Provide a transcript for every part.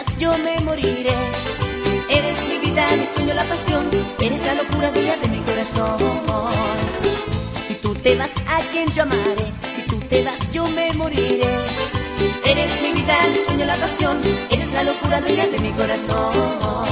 vas yo me moriré. Eres mi vida, mi sueño, la pasión, eres la locura dueña de mi corazón. Si tú te vas, ¿a quién yo amaré? Si tú te vas yo me moriré. Eres mi vida, mi sueño, la pasión, eres la locura dueña de mi corazón.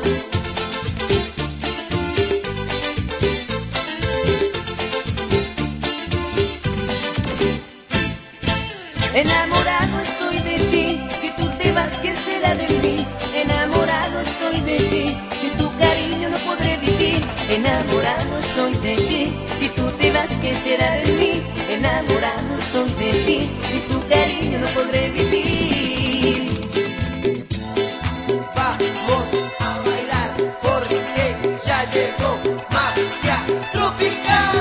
Enamorado estoy de ti, si tú te vas, ¿qué será de mí? Enamorado estoy de ti, sin tu cariño no podré vivir. Enamorado estoy de ti, si tú te vas, ¿qué será de mí? Enamorado estoy de ti, sin tu cariño no podré vivir. Vamos a bailar porque ya llegó Magia Tropical.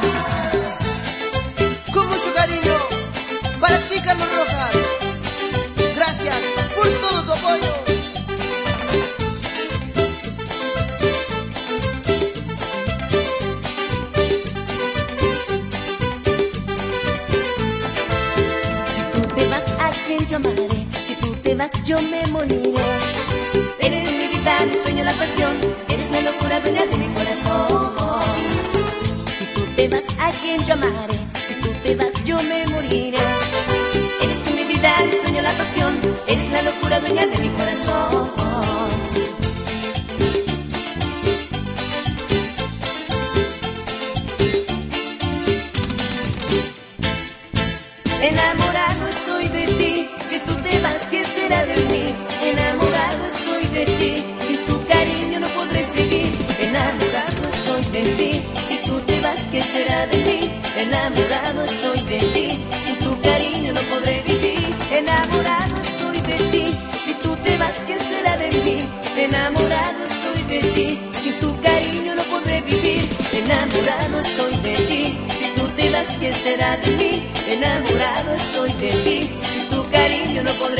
Con mucho cariño para ti, Carlos Rojas. Gracias por todo tu apoyo. Si tú te vas, ¿a quién yo amaré? Si tú te vas, yo me moriré. Eres mi vida, mi sueño, la pasión, eres la locura dueña de mi corazón. Si tú te vas, ¿a quién yo amaré? Si tú te vas, yo me moriré. Eres tú mi vida, mi sueño, la pasión, eres la locura dueña de mi corazón. Enamorado estoy de ti, si tú te vas, ¿qué será de mí? Enamorado estoy de ti, sin tu cariño no podré seguir. Enamorado estoy de ti, si tú te vas, ¿qué será de mí? Enamorado estoy de ti, sin tu cariño no podré vivir. Enamorado estoy de ti, si tú te vas, ¿qué será de mí? Enamorado estoy de ti, sin tu cariño no podré vivir. Enamorado estoy de ti, si tú te vas, ¿qué será de mí? Enamorado estoy de ti, sin tu cariño no podré